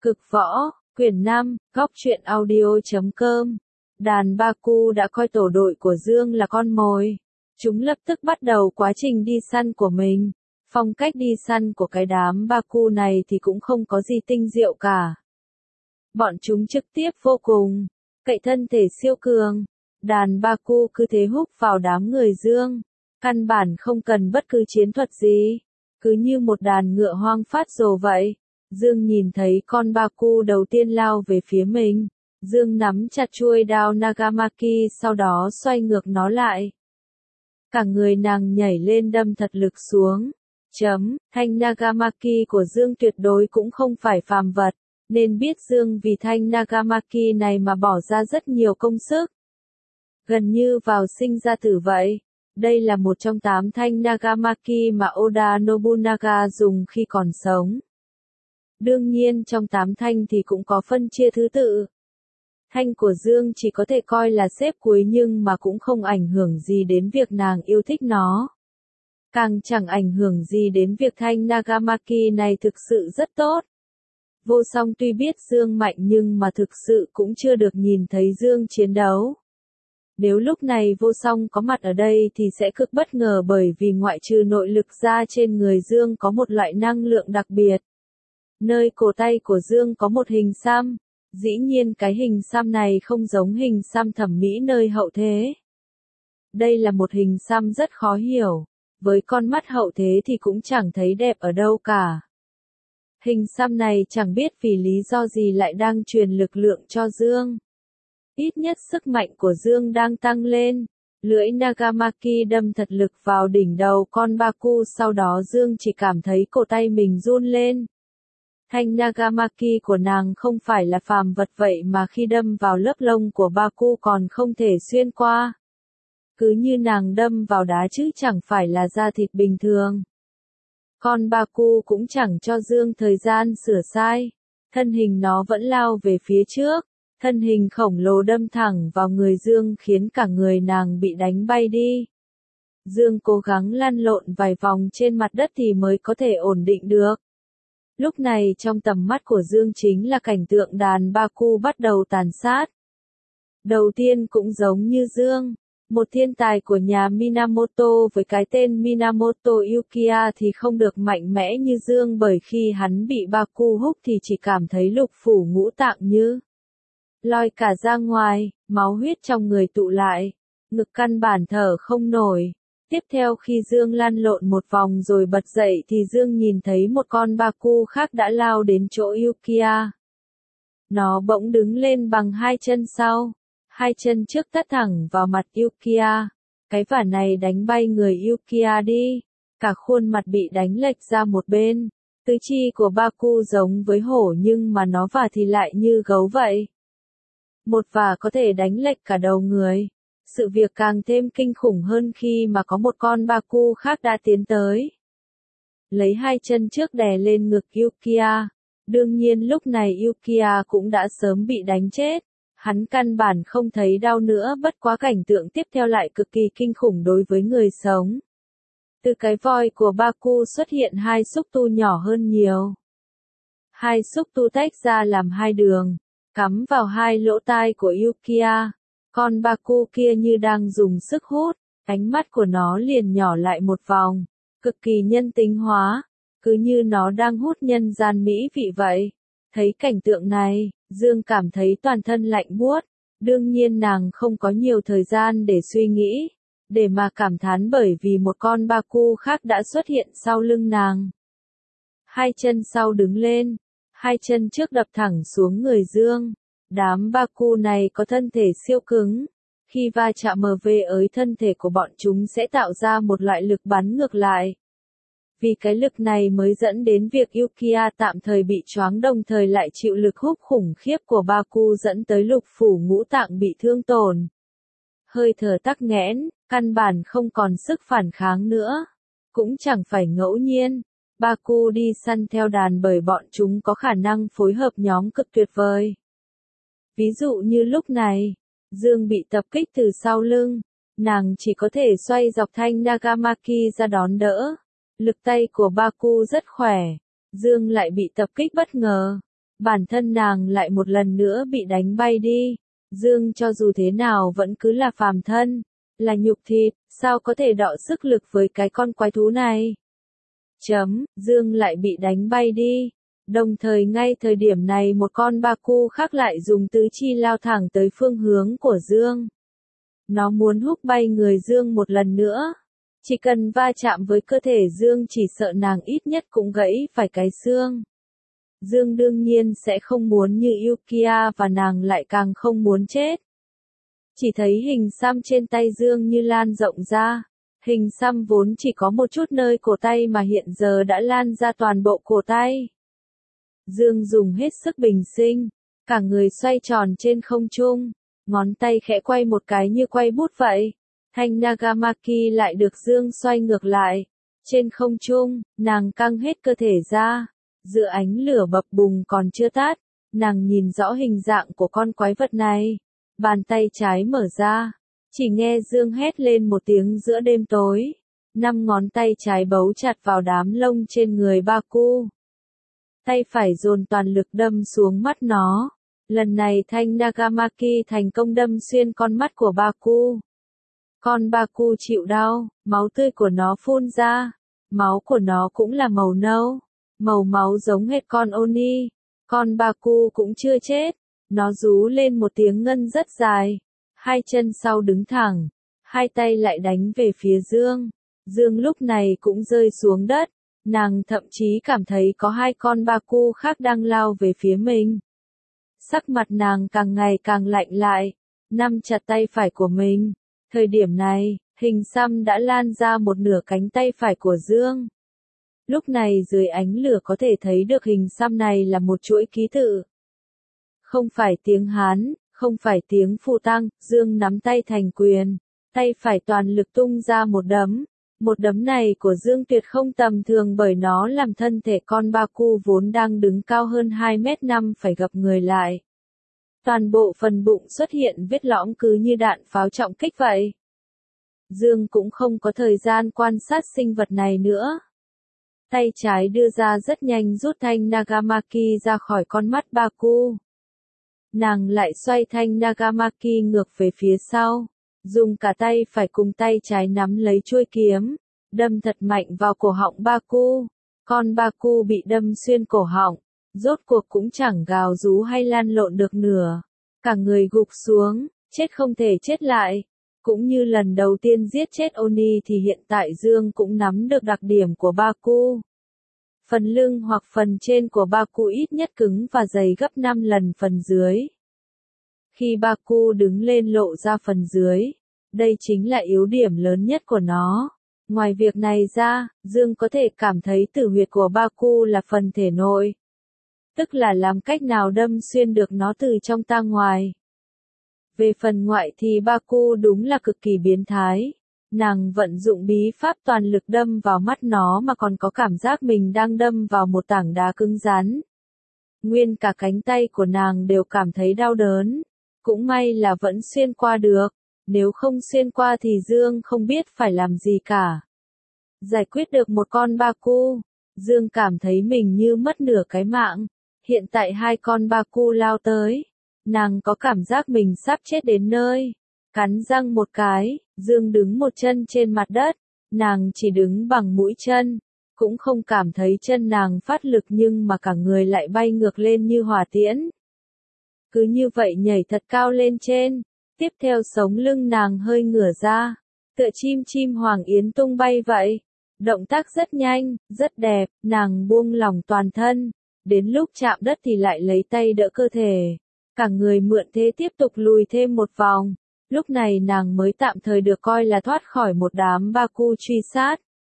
Cực võ, quyển 5, góc truyện audio.com. Đàn Baku đã coi tổ đội của Dương là con mồi. Chúng lập tức bắt đầu quá trình đi săn của mình. Phong cách đi săn của cái đám Baku này thì cũng không có gì tinh diệu cả. Bọn chúng trực tiếp vô cùng, cậy thân thể siêu cường. Đàn Baku cứ thế húc vào đám người Dương. Căn bản không cần bất cứ chiến thuật gì. Cứ như một đàn ngựa hoang phát rồ vậy. Dương nhìn thấy con Baku đầu tiên lao về phía mình. Dương nắm chặt chuôi đao Nagamaki sau đó xoay ngược nó lại. Cả người nàng nhảy lên đâm thật lực xuống. Thanh Nagamaki của Dương tuyệt đối cũng không phải phàm vật, nên biết Dương vì thanh Nagamaki này mà bỏ ra rất nhiều công sức. Gần như vào sinh ra tử vậy. Đây là một trong 8 thanh Nagamaki mà Oda Nobunaga dùng khi còn sống. Đương nhiên trong 8 thanh thì cũng có phân chia thứ tự. Thanh của Dương chỉ có thể coi là xếp cuối nhưng mà cũng không ảnh hưởng gì đến việc nàng yêu thích nó. Càng chẳng ảnh hưởng gì đến việc thanh Nagamaki này thực sự rất tốt. Vô Song tuy biết Dương mạnh nhưng mà thực sự cũng chưa được nhìn thấy Dương chiến đấu. Nếu lúc này Vô Song có mặt ở đây thì sẽ cực bất ngờ bởi vì ngoại trừ nội lực ra trên người Dương có một loại năng lượng đặc biệt. Nơi cổ tay của Dương có một hình xăm. Dĩ nhiên cái hình xăm này không giống hình xăm thẩm mỹ nơi hậu thế. Đây là một hình xăm rất khó hiểu. Với con mắt hậu thế thì cũng chẳng thấy đẹp ở đâu cả. Hình xăm này chẳng biết vì lý do gì lại đang truyền lực lượng cho Dương. Ít nhất sức mạnh của Dương đang tăng lên. Lưỡi Nagamaki đâm thật lực vào đỉnh đầu con Baku, sau đó Dương chỉ cảm thấy cổ tay mình run lên. Thanh Nagamaki của nàng không phải là phàm vật vậy mà khi đâm vào lớp lông của Baku còn không thể xuyên qua. Cứ như nàng đâm vào đá chứ chẳng phải là da thịt bình thường. Con Baku cũng chẳng cho Dương thời gian sửa sai. Thân hình nó vẫn lao về phía trước. Thân hình khổng lồ đâm thẳng vào người Dương khiến cả người nàng bị đánh bay đi. Dương cố gắng lăn lộn vài vòng trên mặt đất thì mới có thể ổn định được. Lúc này trong tầm mắt của Dương chính là cảnh tượng đàn Baku bắt đầu tàn sát. Đầu tiên cũng giống như Dương, một thiên tài của nhà Minamoto với cái tên Minamoto Yukiya thì không được mạnh mẽ như Dương, bởi khi hắn bị Baku húc thì chỉ cảm thấy lục phủ ngũ tạng như lòi cả ra ngoài, máu huyết trong người tụ lại, ngực căn bản thở không nổi. Tiếp theo khi Dương lăn lộn một vòng rồi bật dậy thì Dương nhìn thấy một con Baku khác đã lao đến chỗ Yukiya. Nó bỗng đứng lên bằng hai chân sau, hai chân trước tát thẳng vào mặt Yukiya. Cái vả này đánh bay người Yukiya đi, cả khuôn mặt bị đánh lệch ra một bên. Tứ chi của Baku giống với hổ nhưng mà nó vả thì lại như gấu vậy. Một vả có thể đánh lệch cả đầu người. Sự việc càng thêm kinh khủng hơn khi mà có một con Baku khác đã tiến tới. Lấy hai chân trước đè lên ngực Yukiya. Đương nhiên lúc này Yukiya cũng đã sớm bị đánh chết. Hắn căn bản không thấy đau nữa, bất quá cảnh tượng tiếp theo lại cực kỳ kinh khủng đối với người sống. Từ cái voi của Baku xuất hiện hai xúc tu nhỏ hơn nhiều. Hai xúc tu tách ra làm hai đường, cắm vào hai lỗ tai của Yukiya. Con Baku kia như đang dùng sức hút, ánh mắt của nó liền nhỏ lại một vòng, cực kỳ nhân tính hóa, cứ như nó đang hút nhân gian mỹ vị vậy. Thấy cảnh tượng này, Dương cảm thấy toàn thân lạnh buốt. Đương nhiên nàng không có nhiều thời gian để suy nghĩ, để mà cảm thán bởi vì một con Baku khác đã xuất hiện sau lưng nàng. Hai chân sau đứng lên, hai chân trước đập thẳng xuống người Dương. Đám Baku này có thân thể siêu cứng. Khi va chạm với thân thể của bọn chúng sẽ tạo ra một loại lực bắn ngược lại. Vì cái lực này mới dẫn đến việc Yukiya tạm thời bị choáng, đồng thời lại chịu lực hút khủng khiếp của Baku dẫn tới lục phủ ngũ tạng bị thương tổn. Hơi thở tắc nghẽn, căn bản không còn sức phản kháng nữa. Cũng chẳng phải ngẫu nhiên. Baku đi săn theo đàn bởi bọn chúng có khả năng phối hợp nhóm cực tuyệt vời. Ví dụ như lúc này, Dương bị tập kích từ sau lưng, nàng chỉ có thể xoay dọc thanh Nagamaki ra đón đỡ. Lực tay của Baku rất khỏe, Dương lại bị tập kích bất ngờ. bản thân nàng lại một lần nữa bị đánh bay đi. Dương cho dù thế nào vẫn cứ là phàm thân, là nhục thịt, sao có thể đọ sức lực với cái con quái thú này. Dương lại bị đánh bay đi. Đồng thời ngay thời điểm này một con Baku khác lại dùng tứ chi lao thẳng tới phương hướng của Dương. Nó muốn húc bay người Dương một lần nữa. Chỉ cần va chạm với cơ thể Dương chỉ sợ nàng ít nhất cũng gãy phải cái xương. Dương đương nhiên sẽ không muốn như Yukiya và nàng lại càng không muốn chết. Chỉ thấy hình xăm trên tay Dương như lan rộng ra. Hình xăm vốn chỉ có một chút nơi cổ tay mà hiện giờ đã lan ra toàn bộ cổ tay. Dương dùng hết sức bình sinh, cả người xoay tròn trên không trung, ngón tay khẽ quay một cái như quay bút vậy. Thanh Nagamaki lại được Dương xoay ngược lại. Trên không trung, nàng căng hết cơ thể ra. Giữa ánh lửa bập bùng còn chưa tắt, nàng nhìn rõ hình dạng của con quái vật này. Bàn tay trái mở ra, chỉ nghe Dương hét lên một tiếng giữa đêm tối. 5 ngón tay trái bấu chặt vào đám lông trên người Baku. Tay phải dồn toàn lực đâm xuống mắt nó. Lần này thanh Nagamaki thành công đâm xuyên con mắt của Baku. Con Baku chịu đau, máu tươi của nó phun ra. Máu của nó cũng là màu nâu. Màu máu giống hệt con Oni. Con Baku cũng chưa chết. Nó rú lên một tiếng ngân rất dài. 2 chân sau đứng thẳng. 2 tay lại đánh về phía Dương. Dương lúc này cũng rơi xuống đất. Nàng thậm chí cảm thấy có 2 con Baku khác đang lao về phía mình. Sắc mặt nàng càng ngày càng lạnh lại. Nắm chặt tay phải của mình. Thời điểm này, hình xăm đã lan ra một nửa cánh tay phải của Dương. Lúc này dưới ánh lửa có thể thấy được hình xăm này là một chuỗi ký tự. Không phải tiếng Hán, không phải tiếng Phù Tăng, Dương nắm tay thành quyền. Tay phải toàn lực tung ra một đấm. Một đấm này của Dương tuyệt không tầm thường bởi nó làm thân thể con Baku vốn đang đứng cao hơn 2m5 phải gập người lại. Toàn bộ phần bụng xuất hiện vết lõm cứ như đạn pháo trọng kích vậy. Dương cũng không có thời gian quan sát sinh vật này nữa. Tay trái đưa ra rất nhanh rút thanh Nagamaki ra khỏi con mắt Baku. Nàng lại xoay thanh Nagamaki ngược về phía sau. Dùng cả tay phải cùng tay trái nắm lấy chuôi kiếm. Đâm thật mạnh vào cổ họng Baku. Con Baku bị đâm xuyên cổ họng. Rốt cuộc cũng chẳng gào rú hay lăn lộn được nửa. Cả người gục xuống, chết không thể chết lại. Cũng như lần đầu tiên giết chết Oni thì hiện tại Dương cũng nắm được đặc điểm của Baku. Phần lưng hoặc phần trên của Baku ít nhất cứng và dày gấp 5 lần phần dưới. Khi Baku đứng lên lộ ra phần dưới, đây chính là yếu điểm lớn nhất của nó. Ngoài việc này ra, Dương có thể cảm thấy tử huyệt của Baku là phần thể nội. Tức là làm cách nào đâm xuyên được nó từ trong ra ngoài. Về phần ngoại thì Baku đúng là cực kỳ biến thái. Nàng vận dụng bí pháp toàn lực đâm vào mắt nó mà còn có cảm giác mình đang đâm vào một tảng đá cứng rắn. Nguyên cả cánh tay của nàng đều cảm thấy đau đớn. Cũng may là vẫn xuyên qua được. Nếu không xuyên qua thì Dương không biết phải làm gì cả. Giải quyết được một con Baku, Dương cảm thấy mình như mất nửa cái mạng. Hiện tại 2 con Baku lao tới. Nàng có cảm giác mình sắp chết đến nơi. Cắn răng một cái, Dương đứng một chân trên mặt đất. Nàng chỉ đứng bằng mũi chân. Cũng không cảm thấy chân nàng phát lực nhưng mà cả người lại bay ngược lên như hỏa tiễn. Cứ như vậy nhảy thật cao lên trên. Tiếp theo sống lưng nàng hơi ngửa ra. Tựa chim hoàng yến tung bay vậy. Động tác rất nhanh, rất đẹp, nàng buông lỏng toàn thân. Đến lúc chạm đất thì lại lấy tay đỡ cơ thể. Cả người mượn thế tiếp tục lùi thêm một vòng. Lúc này nàng mới tạm thời được coi là thoát khỏi một đám Baku truy sát.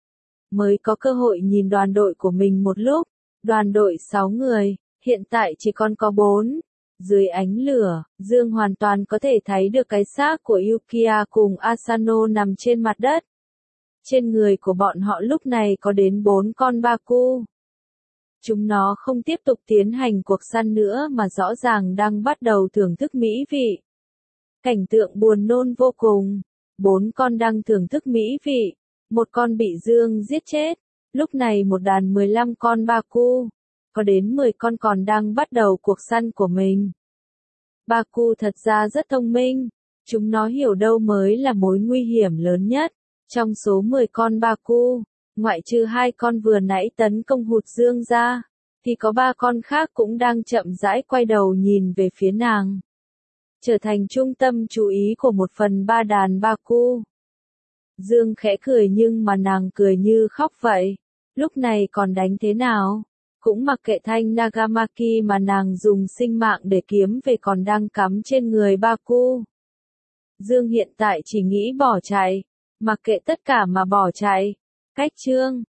Mới có cơ hội nhìn đoàn đội của mình một lúc. Đoàn đội 6 người, hiện tại chỉ còn có 4. Dưới ánh lửa, Dương hoàn toàn có thể thấy được cái xác của Yukiya cùng Asano nằm trên mặt đất. Trên người của bọn họ lúc này có đến 4 con Baku. Chúng nó không tiếp tục tiến hành cuộc săn nữa mà rõ ràng đang bắt đầu thưởng thức mỹ vị. Cảnh tượng buồn nôn vô cùng. 4 con đang thưởng thức mỹ vị. Một con bị Dương giết chết. Lúc này một đàn 15 con Baku. có đến 10 con còn đang bắt đầu cuộc săn của mình. Baku thật ra rất thông minh, chúng nó hiểu đâu mới là mối nguy hiểm lớn nhất. Trong số 10 con Baku, ngoại trừ 2 con vừa nãy tấn công hụt dương ra, thì có 3 con khác cũng đang chậm rãi quay đầu nhìn về phía nàng, trở thành trung tâm chú ý của 1/3 đàn Baku. Dương khẽ cười nhưng mà nàng cười như khóc vậy. Lúc này còn đánh thế nào? Cũng mặc kệ thanh Nagamaki mà nàng dùng sinh mạng để kiếm về còn đang cắm trên người Baku. Dương hiện tại chỉ nghĩ bỏ chạy, mặc kệ tất cả mà bỏ chạy. Cách chương